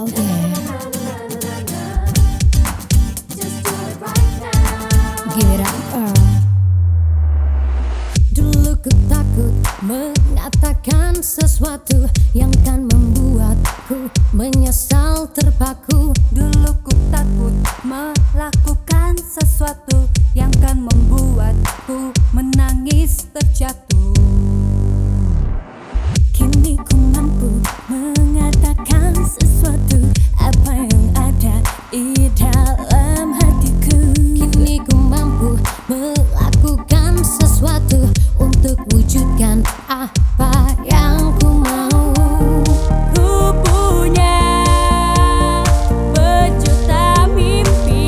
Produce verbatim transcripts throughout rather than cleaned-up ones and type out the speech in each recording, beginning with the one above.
Oh yeah. Give it up, Earl. Dulu ku takut mengatakan sesuatu yang kan membuatku menyesal terpaku. Dulu ku takut melakukan sesuatu yang kan membuatku menangis terjatuh. Kini ku mampu mengatakan sesuatu apa yang ada di dalam hatiku. Kini ku mampu melakukan sesuatu untuk wujudkan apa yang ku mau. Ku punya berjuta mimpi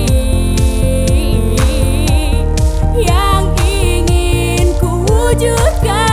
yang ingin ku wujudkan.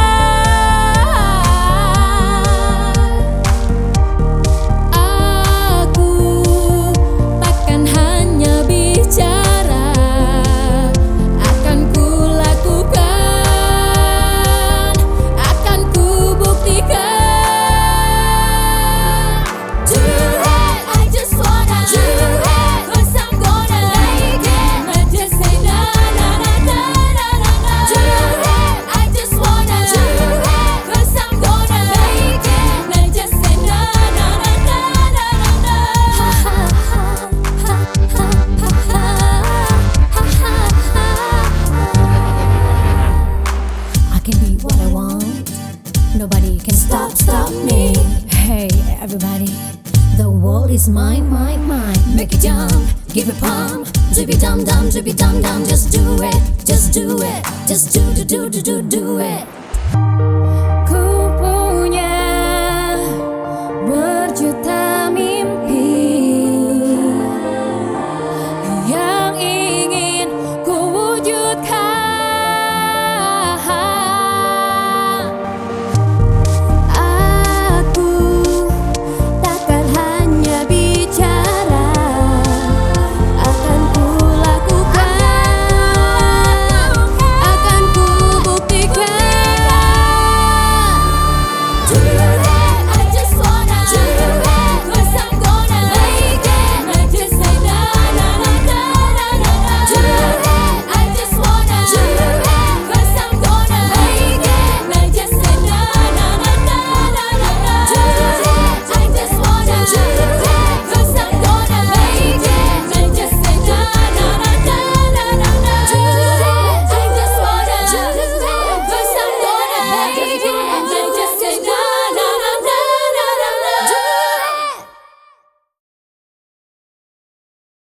Nobody can stop, stop me. Hey everybody, the world is mine, mine, mine. Make it jump, give it pump. Zippy dum dum, zippy dum dum. Just do it, just do it, just do do do do do do it. Ku punya berjuta